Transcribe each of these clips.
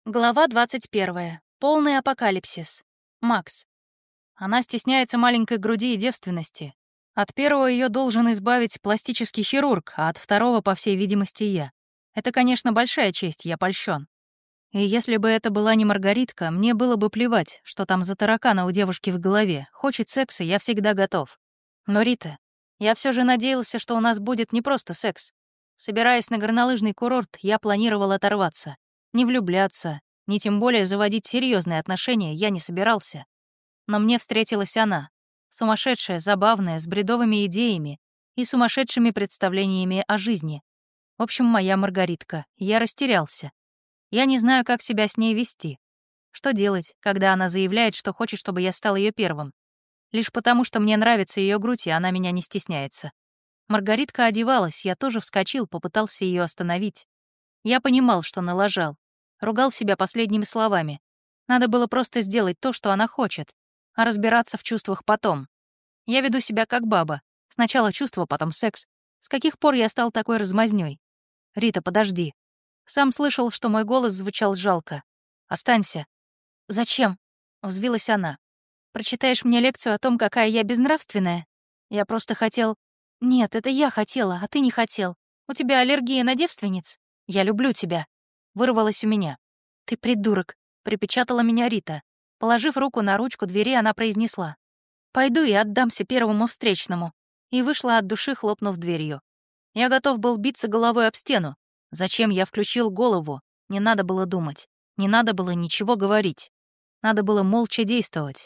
Глава 21. Полный апокалипсис. Макс. Она стесняется маленькой груди и девственности. От первого ее должен избавить пластический хирург, а от второго, по всей видимости, я. Это, конечно, большая честь, я польщен. И если бы это была не Маргаритка, мне было бы плевать, что там за таракана у девушки в голове. Хочет секса, я всегда готов. Но, Рита, я все же надеялся, что у нас будет не просто секс. Собираясь на горнолыжный курорт, я планировал оторваться. Не влюбляться, ни тем более заводить серьезные отношения я не собирался. Но мне встретилась она. Сумасшедшая, забавная, с бредовыми идеями и сумасшедшими представлениями о жизни. В общем, моя Маргаритка. Я растерялся. Я не знаю, как себя с ней вести. Что делать, когда она заявляет, что хочет, чтобы я стал ее первым? Лишь потому, что мне нравится ее грудь, и она меня не стесняется. Маргаритка одевалась, я тоже вскочил, попытался ее остановить. Я понимал, что налажал. Ругал себя последними словами. Надо было просто сделать то, что она хочет, а разбираться в чувствах потом. Я веду себя как баба. Сначала чувство, потом секс. С каких пор я стал такой размазнёй? Рита, подожди. Сам слышал, что мой голос звучал жалко. Останься. Зачем? Взвилась она. Прочитаешь мне лекцию о том, какая я безнравственная? Я просто хотел... Нет, это я хотела, а ты не хотел. У тебя аллергия на девственниц? Я люблю тебя. Вырвалось у меня. «Ты придурок», — припечатала меня Рита. Положив руку на ручку двери, она произнесла. «Пойду и отдамся первому встречному». И вышла от души, хлопнув дверью. Я готов был биться головой об стену. Зачем я включил голову? Не надо было думать. Не надо было ничего говорить. Надо было молча действовать.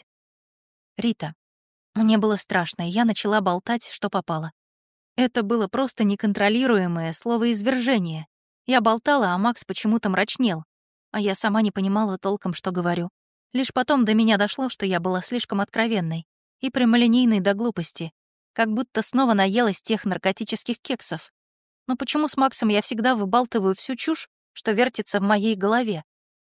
Рита. Мне было страшно, и я начала болтать, что попало. Это было просто неконтролируемое словоизвержение. Я болтала, а Макс почему-то мрачнел. А я сама не понимала толком, что говорю. Лишь потом до меня дошло, что я была слишком откровенной и прямолинейной до глупости, как будто снова наелась тех наркотических кексов. Но почему с Максом я всегда выбалтываю всю чушь, что вертится в моей голове?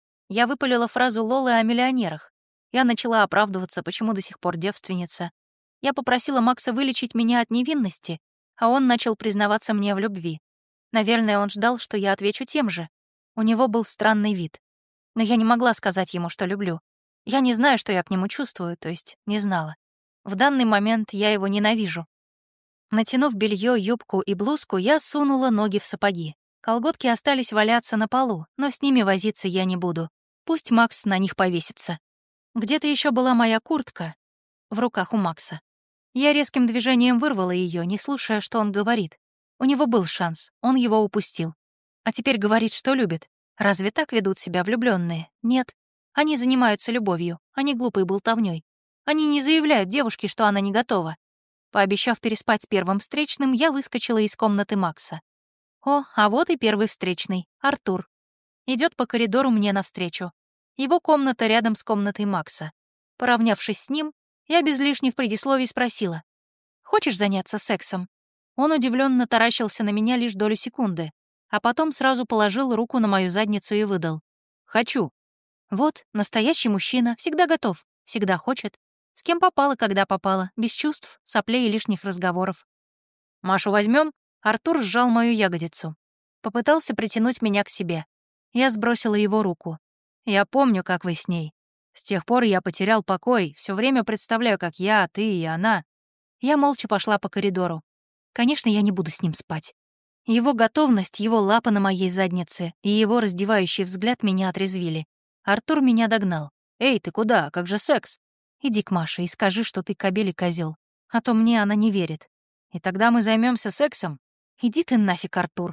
Я выпалила фразу Лолы о миллионерах. Я начала оправдываться, почему до сих пор девственница. Я попросила Макса вылечить меня от невинности, а он начал признаваться мне в любви. Наверное, он ждал, что я отвечу тем же. У него был странный вид. Но я не могла сказать ему, что люблю. Я не знаю, что я к нему чувствую, то есть не знала. В данный момент я его ненавижу. Натянув белье, юбку и блузку, я сунула ноги в сапоги. Колготки остались валяться на полу, но с ними возиться я не буду. Пусть Макс на них повесится. Где-то еще была моя куртка в руках у Макса. Я резким движением вырвала ее, не слушая, что он говорит. У него был шанс, он его упустил. А теперь говорит, что любит. Разве так ведут себя влюбленные? Нет. Они занимаются любовью, а не глупой болтовнёй. Они не заявляют девушке, что она не готова. Пообещав переспать с первым встречным, я выскочила из комнаты Макса. О, а вот и первый встречный, Артур. Идет по коридору мне навстречу. Его комната рядом с комнатой Макса. Поравнявшись с ним, я без лишних предисловий спросила. «Хочешь заняться сексом?» Он удивленно таращился на меня лишь долю секунды, а потом сразу положил руку на мою задницу и выдал. «Хочу». Вот, настоящий мужчина, всегда готов, всегда хочет. С кем попало, когда попало, без чувств, соплей и лишних разговоров. «Машу возьмем? Артур сжал мою ягодицу. Попытался притянуть меня к себе. Я сбросила его руку. «Я помню, как вы с ней. С тех пор я потерял покой, все время представляю, как я, ты и она». Я молча пошла по коридору. Конечно, я не буду с ним спать. Его готовность, его лапа на моей заднице и его раздевающий взгляд меня отрезвили. Артур меня догнал. «Эй, ты куда? Как же секс?» «Иди к Маше и скажи, что ты кобель и козёл, а то мне она не верит. И тогда мы займемся сексом?» «Иди ты нафиг, Артур».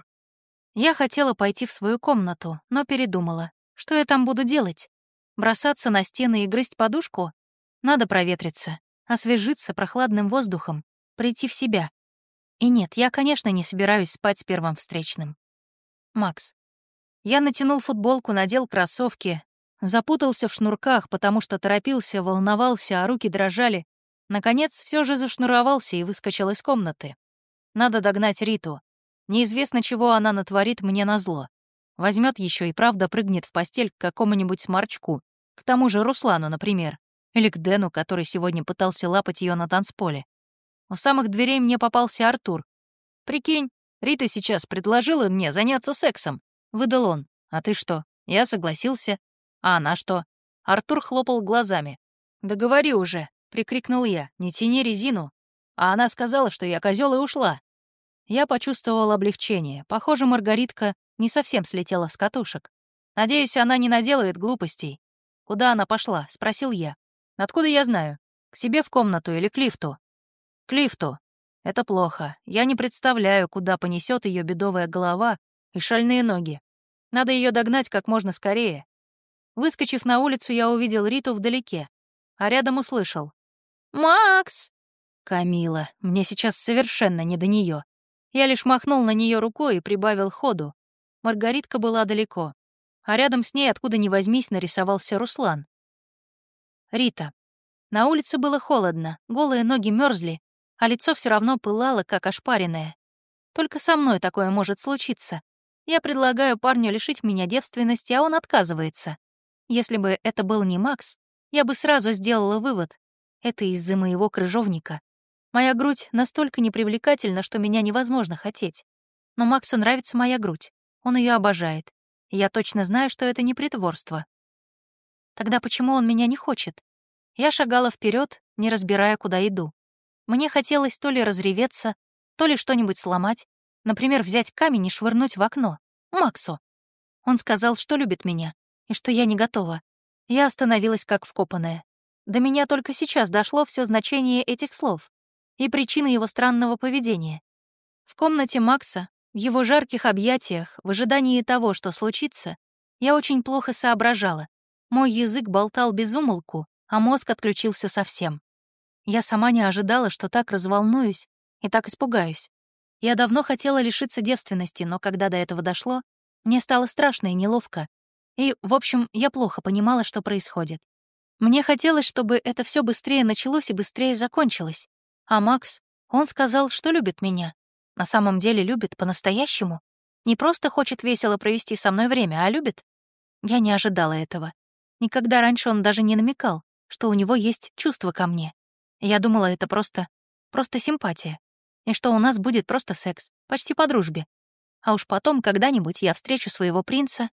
Я хотела пойти в свою комнату, но передумала. Что я там буду делать? Бросаться на стены и грызть подушку? Надо проветриться, освежиться прохладным воздухом, прийти в себя. И нет, я, конечно, не собираюсь спать с первым встречным. Макс. Я натянул футболку, надел кроссовки, запутался в шнурках, потому что торопился, волновался, а руки дрожали. Наконец, все же зашнуровался и выскочил из комнаты. Надо догнать Риту. Неизвестно, чего она натворит мне назло. Возьмет еще и правда прыгнет в постель к какому-нибудь сморчку, к тому же Руслану, например, или к Дэну, который сегодня пытался лапать ее на танцполе. У самых дверей мне попался Артур. «Прикинь, Рита сейчас предложила мне заняться сексом», — выдал он. «А ты что, Я согласился. А она что? Артур хлопал глазами. «Да говори уже!» — прикрикнул я. «Не тяни резину!» А она сказала, что я козел, и ушла. Я почувствовал облегчение. Похоже, Маргаритка не совсем слетела с катушек. Надеюсь, она не наделает глупостей. «Куда она пошла?» — спросил я. «Откуда я знаю? К себе в комнату или к лифту?» «К лифту. Это плохо. Я не представляю, куда понесет ее бедовая голова и шальные ноги. Надо ее догнать как можно скорее». Выскочив на улицу, я увидел Риту вдалеке, а рядом услышал: «Макс!» Камила, мне сейчас совершенно не до нее. Я лишь махнул на нее рукой и прибавил ходу. Маргаритка была далеко, а рядом с ней, откуда ни возьмись, нарисовался Руслан. Рита. На улице было холодно, голые ноги мерзли, а лицо все равно пылало, как ошпаренное. Только со мной такое может случиться. Я предлагаю парню лишить меня девственности, а он отказывается. Если бы это был не Макс, я бы сразу сделала вывод. Это из-за моего крыжовника. Моя грудь настолько непривлекательна, что меня невозможно хотеть. Но Максу нравится моя грудь. Он ее обожает. И я точно знаю, что это не притворство. Тогда почему он меня не хочет? Я шагала вперед, не разбирая, куда иду. Мне хотелось то ли разреветься, то ли что-нибудь сломать. Например, взять камень и швырнуть в окно. Максу. Он сказал, что любит меня, и что я не готова. Я остановилась как вкопанная. До меня только сейчас дошло все значение этих слов и причины его странного поведения. В комнате Макса, в его жарких объятиях, в ожидании того, что случится, я очень плохо соображала. Мой язык болтал без умолку, а мозг отключился совсем. Я сама не ожидала, что так разволнуюсь и так испугаюсь. Я давно хотела лишиться девственности, но когда до этого дошло, мне стало страшно и неловко. И, в общем, я плохо понимала, что происходит. Мне хотелось, чтобы это все быстрее началось и быстрее закончилось. А Макс, он сказал, что любит меня. На самом деле любит по-настоящему. Не просто хочет весело провести со мной время, а любит. Я не ожидала этого. Никогда раньше он даже не намекал, что у него есть чувства ко мне. Я думала, это просто симпатия. И что у нас будет просто секс, почти по дружбе. А уж потом когда-нибудь я встречу своего принца.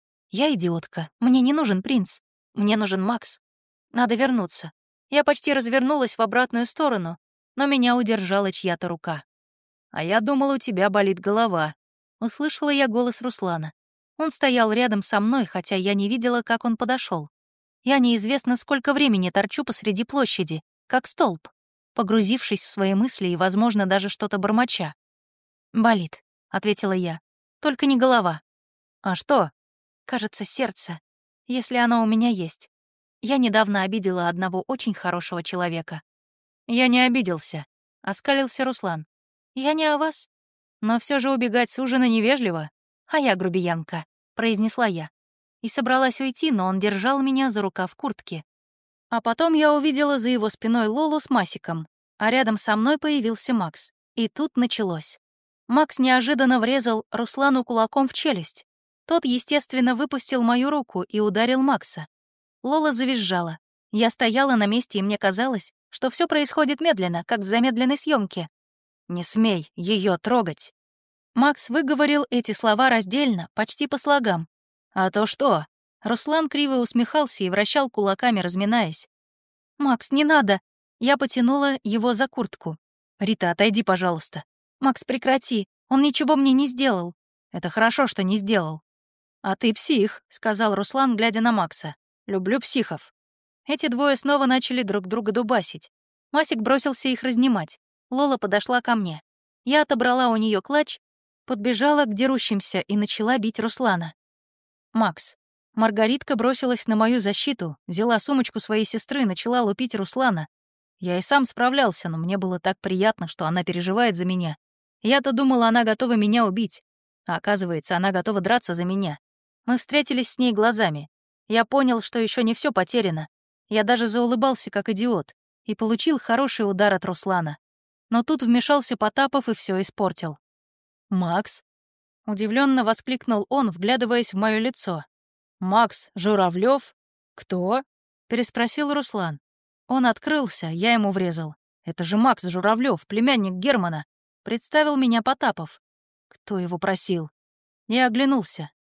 Я идиотка, мне не нужен принц. Мне нужен Макс. Надо вернуться. Я почти развернулась в обратную сторону, но меня удержала чья-то рука. «А я думала, у тебя болит голова», — услышала я голос Руслана. Он стоял рядом со мной, хотя я не видела, как он подошел. Я неизвестно сколько времени торчу посреди площади, как столб, погрузившись в свои мысли и, возможно, даже что-то бормоча. «Болит», — ответила я, — «только не голова». «А что?» «Кажется, сердце, если оно у меня есть. Я недавно обидела одного очень хорошего человека». «Я не обиделся», — оскалился Руслан. «Я не о вас. Но все же убегать с ужина невежливо. А я грубиянка», — произнесла я. И собралась уйти, но он держал меня за рукав куртки. А потом я увидела за его спиной Лолу с Масиком, а рядом со мной появился Макс. И тут началось. Макс неожиданно врезал Руслану кулаком в челюсть. Тот, естественно, выпустил мою руку и ударил Макса. Лола завизжала. Я стояла на месте, и мне казалось, что все происходит медленно, как в замедленной съемке. «Не смей ее трогать!» Макс выговорил эти слова раздельно, почти по слогам. «А то что?» Руслан криво усмехался и вращал кулаками, разминаясь. «Макс, не надо!» Я потянула его за куртку. «Рита, отойди, пожалуйста». «Макс, прекрати, он ничего мне не сделал». «Это хорошо, что не сделал». «А ты псих», — сказал Руслан, глядя на Макса. «Люблю психов». Эти двое снова начали друг друга дубасить. Масик бросился их разнимать. Лола подошла ко мне. Я отобрала у нее клатч, подбежала к дерущимся и начала бить Руслана. «Макс». Маргаритка бросилась на мою защиту, взяла сумочку своей сестры и начала лупить Руслана. Я и сам справлялся, но мне было так приятно, что она переживает за меня. Я-то думала, она готова меня убить, а оказывается, она готова драться за меня. Мы встретились с ней глазами. Я понял, что еще не все потеряно. Я даже заулыбался, как идиот, и получил хороший удар от Руслана. Но тут вмешался Потапов и все испортил. «Макс?» — удивленно воскликнул он, вглядываясь в мое лицо. «Макс Журавлев? Кто?» — переспросил Руслан. Он открылся, я ему врезал. «Это же Макс Журавлев, племянник Германа», — представил меня Потапов. «Кто его просил?» Я оглянулся.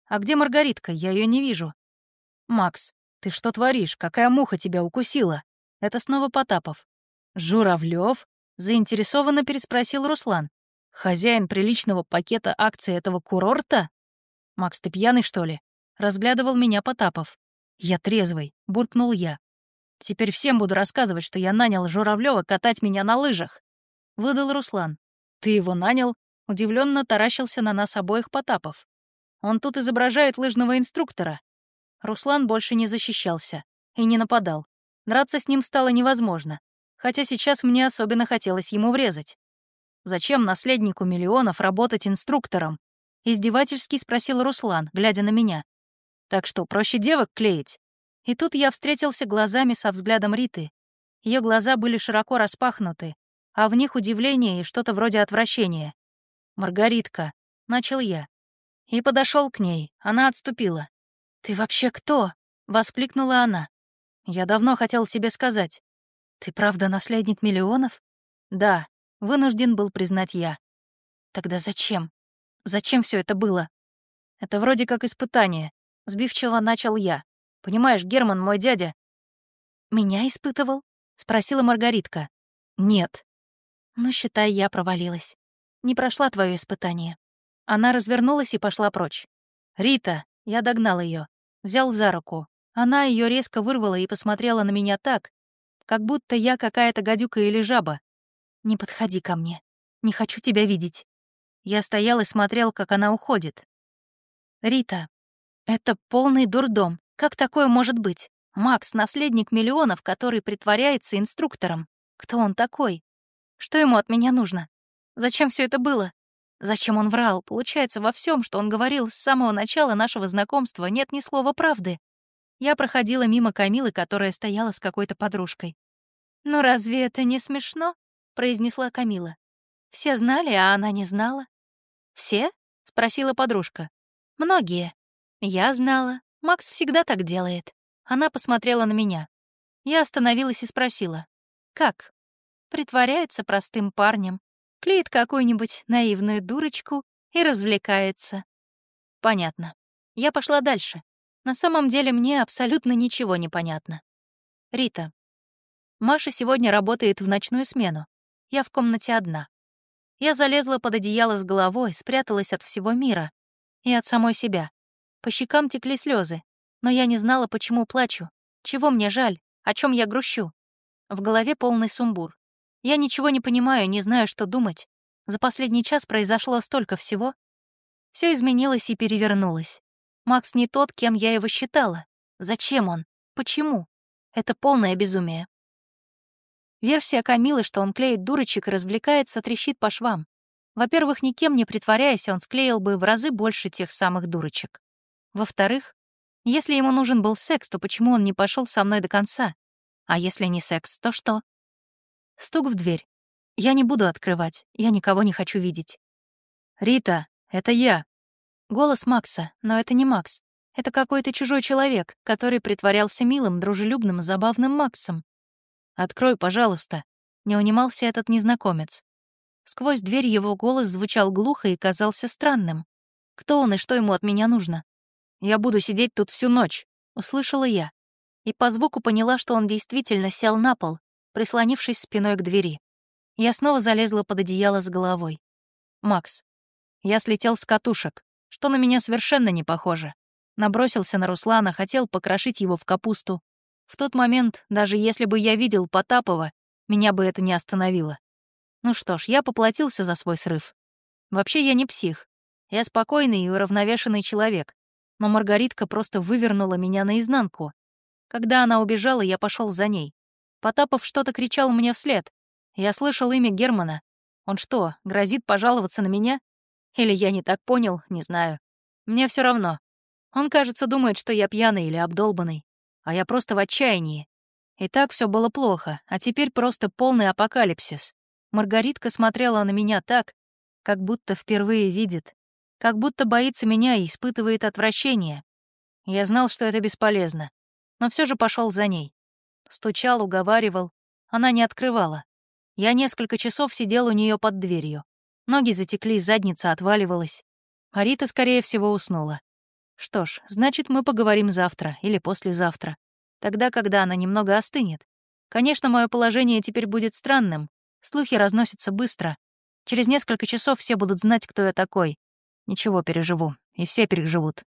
А где Маргаритка? Я ее не вижу». «Макс, ты что творишь? Какая муха тебя укусила?» Это снова Потапов. «Журавлёв?» — заинтересованно переспросил Руслан. «Хозяин приличного пакета акций этого курорта?» «Макс, ты пьяный, что ли?» — разглядывал меня Потапов. «Я трезвый», — буркнул я. «Теперь всем буду рассказывать, что я нанял Журавлёва катать меня на лыжах», — выдал Руслан. «Ты его нанял?» — удивленно таращился на нас обоих Потапов. «Он тут изображает лыжного инструктора». Руслан больше не защищался и не нападал. Драться с ним стало невозможно, хотя сейчас мне особенно хотелось ему врезать. «Зачем наследнику миллионов работать инструктором?» — издевательски спросил Руслан, глядя на меня. «Так что, проще девок клеить?» И тут я встретился глазами со взглядом Риты. Ее глаза были широко распахнуты, а в них удивление и что-то вроде отвращения. «Маргаритка», — начал я. И подошел к ней, она отступила. «Ты вообще кто?» — воскликнула она. «Я давно хотел тебе сказать». «Ты правда наследник миллионов?» «Да», — вынужден был признать я. «Тогда зачем? Зачем все это было?» «Это вроде как испытание», — сбивчиво начал я. «Понимаешь, Герман, мой дядя...» «Меня испытывал?» — спросила Маргаритка. «Нет». «Ну, считай, я провалилась. Не прошла твое испытание». Она развернулась и пошла прочь. «Рита!» — я догнал ее, взял за руку. Она ее резко вырвала и посмотрела на меня так, как будто я какая-то гадюка или жаба. «Не подходи ко мне. Не хочу тебя видеть». Я стоял и смотрел, как она уходит. «Рита, это полный дурдом. Как такое может быть? Макс — наследник миллионов, который притворяется инструктором. Кто он такой? Что ему от меня нужно? Зачем все это было? Зачем он врал? Получается, во всем, что он говорил с самого начала нашего знакомства, нет ни слова правды». Я проходила мимо Камилы, которая стояла с какой-то подружкой. «Ну разве это не смешно?» — произнесла Камила. «Все знали, а она не знала». «Все?» — спросила подружка. «Многие. Я знала. Макс всегда так делает». Она посмотрела на меня. Я остановилась и спросила. «Как?» «Притворяется простым парнем, клеит какую-нибудь наивную дурочку и развлекается». «Понятно. Я пошла дальше. На самом деле мне абсолютно ничего не понятно. Рита. Маша сегодня работает в ночную смену. Я в комнате одна. Я залезла под одеяло с головой, спряталась от всего мира и от самой себя. По щекам текли слезы, но я не знала, почему плачу, чего мне жаль, о чем я грущу. В голове полный сумбур. Я ничего не понимаю, не знаю, что думать. За последний час произошло столько всего. Все изменилось и перевернулось. Макс не тот, кем я его считала. Зачем он? Почему? Это полное безумие. Версия Камилы, что он клеит дурочек и развлекается, трещит по швам. Во-первых, никем не притворяясь, он склеил бы в разы больше тех самых дурочек. Во-вторых, если ему нужен был секс, то почему он не пошел со мной до конца? А если не секс, то что? Стук в дверь. Я не буду открывать, я никого не хочу видеть. «Рита, это я». Голос Макса, но это не Макс. Это какой-то чужой человек, который притворялся милым, дружелюбным, забавным Максом. «Открой, пожалуйста», — не унимался этот незнакомец. Сквозь дверь его голос звучал глухо и казался странным. Кто он и что ему от меня нужно? «Я буду сидеть тут всю ночь», — услышала я. И по звуку поняла, что он действительно сел на пол, прислонившись спиной к двери. Я снова залезла под одеяло с головой. «Макс, я слетел с катушек, что на меня совершенно не похоже. Набросился на Руслана, хотел покрошить его в капусту. В тот момент, даже если бы я видел Потапова, меня бы это не остановило. Ну что ж, я поплатился за свой срыв. Вообще я не псих. Я спокойный и уравновешенный человек. Но Маргаритка просто вывернула меня наизнанку. Когда она убежала, я пошел за ней. Потапов что-то кричал мне вслед. Я слышал имя Германа. Он что, грозит пожаловаться на меня? Или я не так понял, не знаю. Мне все равно. Он, кажется, думает, что я пьяный или обдолбанный. А я просто в отчаянии. И так все было плохо, а теперь просто полный апокалипсис. Маргаритка смотрела на меня так, как будто впервые видит, как будто боится меня и испытывает отвращение. Я знал, что это бесполезно, но все же пошел за ней. Стучал, уговаривал. Она не открывала. Я несколько часов сидел у нее под дверью. Ноги затекли, задница отваливалась. А Рита, скорее всего, уснула. Что ж, значит, мы поговорим завтра или послезавтра. Тогда, когда она немного остынет. Конечно, мое положение теперь будет странным. Слухи разносятся быстро. Через несколько часов все будут знать, кто я такой. Ничего, переживу. И все переживут.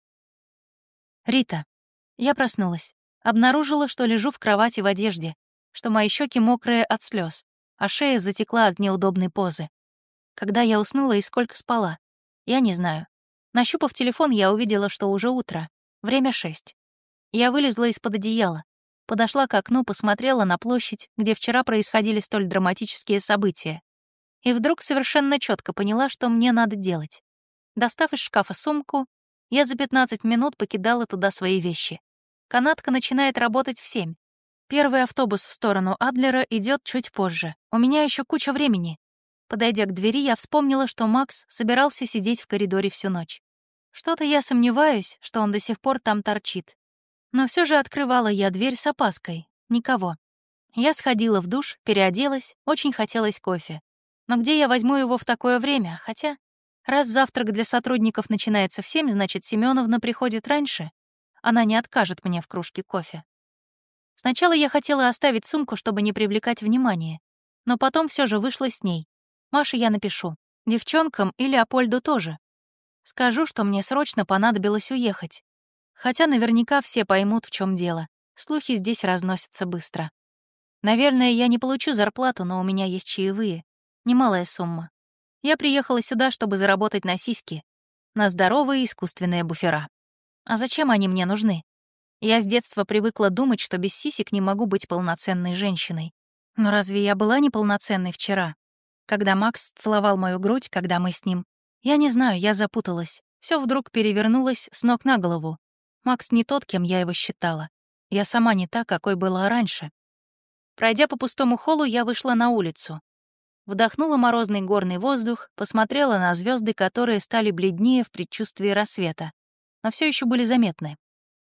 Рита. Я проснулась. Обнаружила, что лежу в кровати в одежде, что мои щеки мокрые от слез, а шея затекла от неудобной позы. Когда я уснула и сколько спала? Я не знаю. Нащупав телефон, я увидела, что уже утро. Время 6. Я вылезла из-под одеяла. Подошла к окну, посмотрела на площадь, где вчера происходили столь драматические события. И вдруг совершенно четко поняла, что мне надо делать. Достав из шкафа сумку, я за 15 минут покидала туда свои вещи. Канатка начинает работать в 7. Первый автобус в сторону Адлера идет чуть позже. У меня еще куча времени. Подойдя к двери, я вспомнила, что Макс собирался сидеть в коридоре всю ночь. Что-то я сомневаюсь, что он до сих пор там торчит. Но все же открывала я дверь с опаской. Никого. Я сходила в душ, переоделась, очень хотелось кофе. Но где я возьму его в такое время? Хотя, раз завтрак для сотрудников начинается в 7, значит, Семеновна приходит раньше. Она не откажет мне в кружке кофе. Сначала я хотела оставить сумку, чтобы не привлекать внимания. Но потом все же вышла с ней. Маше я напишу. Девчонкам и Леопольду тоже. Скажу, что мне срочно понадобилось уехать. Хотя наверняка все поймут, в чем дело. Слухи здесь разносятся быстро. Наверное, я не получу зарплату, но у меня есть чаевые. Немалая сумма. Я приехала сюда, чтобы заработать на сиськи. На здоровые искусственные буфера. А зачем они мне нужны? Я с детства привыкла думать, что без сисек не могу быть полноценной женщиной. Но разве я была неполноценной вчера? Когда Макс целовал мою грудь, когда мы с ним... Я не знаю, я запуталась. Все вдруг перевернулось с ног на голову. Макс не тот, кем я его считала. Я сама не та, какой была раньше. Пройдя по пустому холлу, я вышла на улицу. Вдохнула морозный горный воздух, посмотрела на звезды, которые стали бледнее в предчувствии рассвета, но все еще были заметны.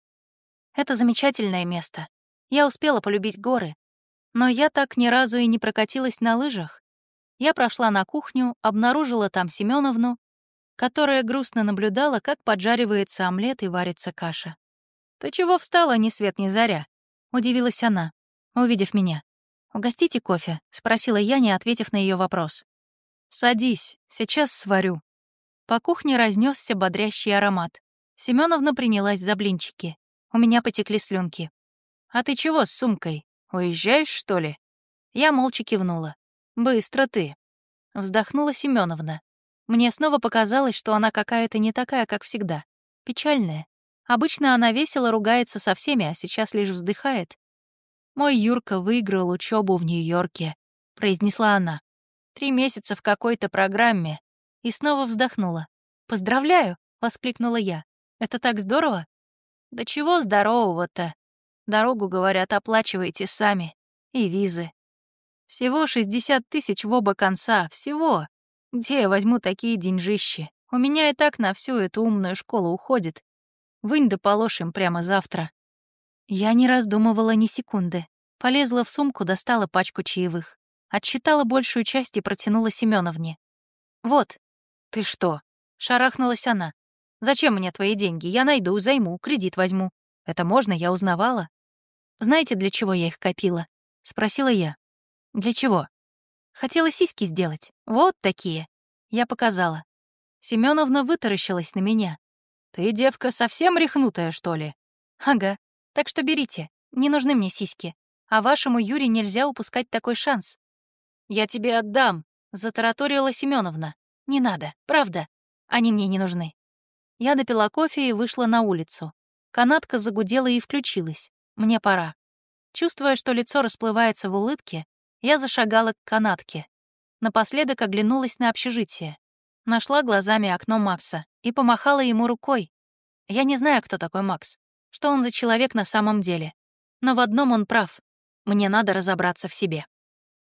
Это замечательное место. Я успела полюбить горы, но я так ни разу и не прокатилась на лыжах. Я прошла на кухню, обнаружила там Семеновну, которая грустно наблюдала, как поджаривается омлет и варится каша. «Ты чего встала, ни свет ни заря?» — удивилась она, увидев меня. «Угостите кофе?» — спросила я, не ответив на ее вопрос. «Садись, сейчас сварю». По кухне разнесся бодрящий аромат. Семеновна принялась за блинчики. У меня потекли слюнки. «А ты чего с сумкой? Уезжаешь, что ли?» Я молча кивнула. «Быстро ты». Вздохнула Семеновна. Мне снова показалось, что она какая-то не такая, как всегда. Печальная. Обычно она весело ругается со всеми, а сейчас лишь вздыхает. «Мой Юрка выиграл учебу в Нью-Йорке», — произнесла она. 3 месяца в какой-то программе. И снова вздохнула. «Поздравляю!» — воскликнула я. «Это так здорово!» «Да чего здорового-то? Дорогу, говорят, оплачиваете сами. И визы. Всего 60 тысяч в оба конца. Всего. Где я возьму такие деньжищи? У меня и так на всю эту умную школу уходит. Вынь да положь им прямо завтра». Я не раздумывала ни секунды. Полезла в сумку, достала пачку чаевых. Отсчитала большую часть и протянула Семеновне. «Вот». «Ты что?» — шарахнулась она. «Зачем мне твои деньги? Я найду, займу, кредит возьму. Это можно, я узнавала». «Знаете, для чего я их копила?» — спросила я. «Для чего?» «Хотела сиськи сделать. Вот такие». Я показала. Семеновна вытаращилась на меня. «Ты, девка, совсем рехнутая, что ли?» «Ага. Так что берите. Не нужны мне сиськи. А вашему Юре нельзя упускать такой шанс». «Я тебе отдам», — затараторила Семеновна. «Не надо, правда. Они мне не нужны». Я допила кофе и вышла на улицу. Канатка загудела и включилась. Мне пора. Чувствуя, что лицо расплывается в улыбке, я зашагала к канатке. Напоследок оглянулась на общежитие. Нашла глазами окно Макса и помахала ему рукой. Я не знаю, кто такой Макс, что он за человек на самом деле. Но в одном он прав. Мне надо разобраться в себе.